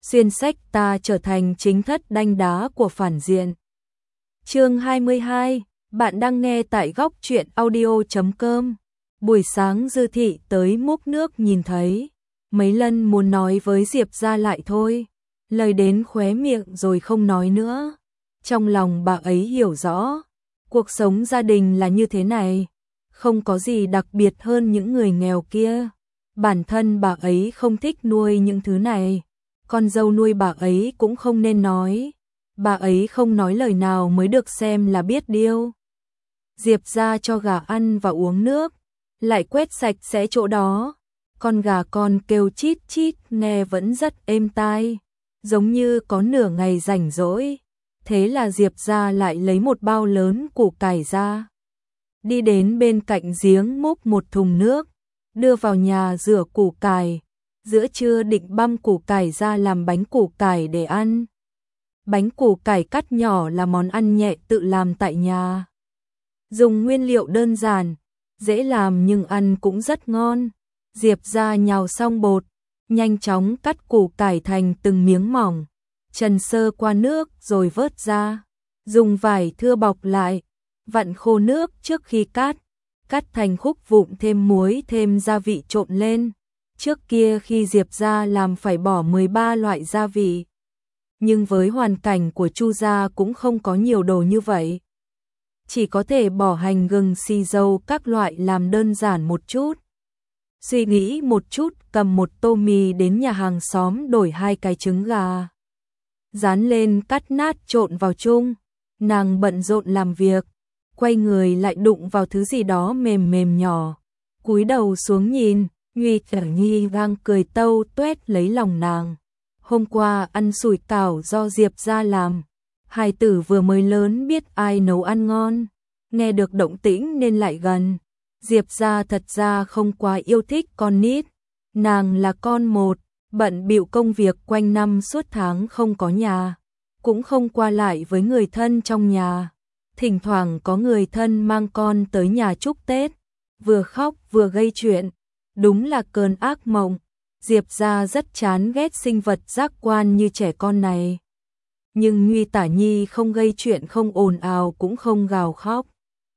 xuyên sách ta trở thành chính thất đanh đá của phản diện. Chương 22, bạn đang nghe tại góc truyện audio.com. Buổi sáng Dư Thị tới múc nước nhìn thấy, mấy lần muốn nói với Diệp ra lại thôi, lời đến khóe miệng rồi không nói nữa. Trong lòng bà ấy hiểu rõ, cuộc sống gia đình là như thế này, không có gì đặc biệt hơn những người nghèo kia. Bản thân bà ấy không thích nuôi những thứ này, con dâu nuôi bà ấy cũng không nên nói. Bà ấy không nói lời nào mới được xem là biết điêu. Diệp ra cho gà ăn và uống nước, lại quét sạch sẽ chỗ đó. Con gà con kêu chít chít nghe vẫn rất êm tai, giống như có nửa ngày rảnh rỗi. Thế là Diệp ra lại lấy một bao lớn củ cải ra, đi đến bên cạnh giếng múc một thùng nước, đưa vào nhà rửa củ cải. Giữa trưa định băm củ cải ra làm bánh củ cải để ăn. Bánh củ cải cắt nhỏ là món ăn nhẹ tự làm tại nhà. Dùng nguyên liệu đơn giản, dễ làm nhưng ăn cũng rất ngon. Diệp ra nhào xong bột, nhanh chóng cắt củ cải thành từng miếng mỏng, trần sơ qua nước rồi vớt ra. Dùng vải thưa bọc lại, vặn khô nước trước khi cắt thành khúc vụn, thêm muối thêm gia vị trộn lên. Trước kia khi Diệp ra làm phải bỏ 13 loại gia vị, nhưng với hoàn cảnh của Chu gia cũng không có nhiều đồ như vậy. Chỉ có thể bỏ hành gừng xì dầu các loại làm đơn giản một chút. Suy nghĩ một chút, cầm một tô mì đến nhà hàng xóm đổi 2 cái trứng gà, dán lên cắt nát trộn vào chung. Nàng bận rộn làm việc, quay người lại đụng vào thứ gì đó mềm mềm nhỏ, cúi đầu xuống nhìn. Nhuy Tử Nhi đang cười tâu tuét lấy lòng nàng. Hôm qua ăn sủi cảo do Diệp ra làm, hài tử vừa mới lớn biết ai nấu ăn ngon, nghe được động tĩnh nên lại gần. Diệp ra thật ra không quá yêu thích con nít, nàng là con một, bận bịu công việc quanh năm suốt tháng không có nhà, cũng không qua lại với người thân trong nhà. Thỉnh thoảng có người thân mang con tới nhà chúc Tết, vừa khóc vừa gây chuyện. Đúng là cơn ác mộng. Diệp ra rất chán ghét sinh vật giác quan như trẻ con này. Nhưng Nhuy Tả Nhi không gây chuyện, không ồn ào cũng không gào khóc.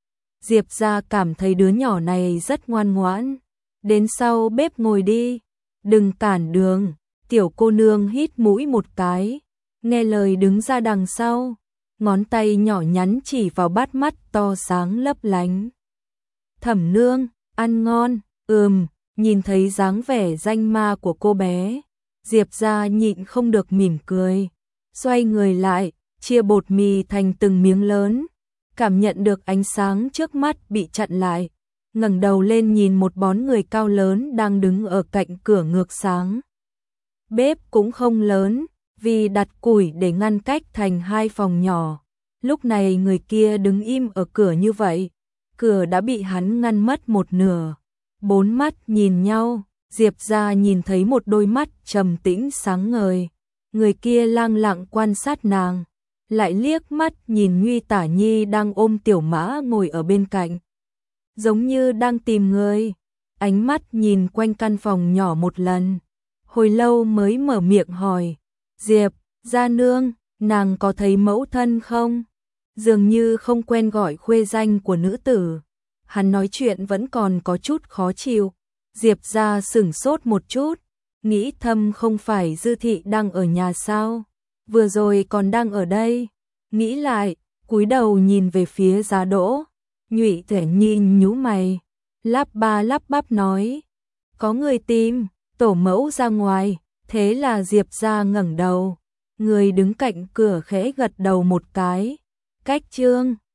Diệp ra cảm thấy đứa nhỏ này rất ngoan ngoãn. Đến sau bếp ngồi đi, đừng cản đường. Tiểu cô nương hít mũi một cái, nghe lời đứng ra đằng sau, ngón tay nhỏ nhắn chỉ vào bát mắt to sáng lấp lánh. Thẩm nương, ăn ngon. Nhìn thấy dáng vẻ danh ma của cô bé, Diệp ra nhịn không được mỉm cười, xoay người lại, chia bột mì thành từng miếng lớn, cảm nhận được ánh sáng trước mắt bị chặn lại, ngẩng đầu lên nhìn một bóng người cao lớn đang đứng ở cạnh cửa ngược sáng. Bếp cũng không lớn, vì đặt củi để ngăn cách thành 2 phòng nhỏ. Lúc này người kia đứng im ở cửa như vậy, cửa đã bị hắn ngăn mất một nửa. 4 mắt nhìn nhau, Diệp ra nhìn thấy một đôi mắt trầm tĩnh sáng ngời. Người kia lang lặng quan sát nàng, lại liếc mắt nhìn Nhuy Tả Nhi đang ôm Tiểu Mã ngồi ở bên cạnh, giống như đang tìm người. Ánh mắt nhìn quanh căn phòng nhỏ một lần, hồi lâu mới mở miệng hỏi, Diệp gia nương, nàng có thấy mẫu thân không? Dường như không quen gọi khuê danh của nữ tử. Hắn nói chuyện vẫn còn có chút khó chịu. Diệp ra sửng sốt một chút, nghĩ thầm không phải Dư Thị đang ở nhà sao? Vừa rồi còn đang ở đây. Nghĩ lại, cúi đầu nhìn về phía Giá Đỗ. Nhuy Tử Nhi nhíu mày, lắp ba lắp bắp nói, có người tìm, tổ mẫu ra ngoài. Thế là Diệp ra ngẩng đầu, người đứng cạnh cửa khẽ gật đầu một cái. Cách chương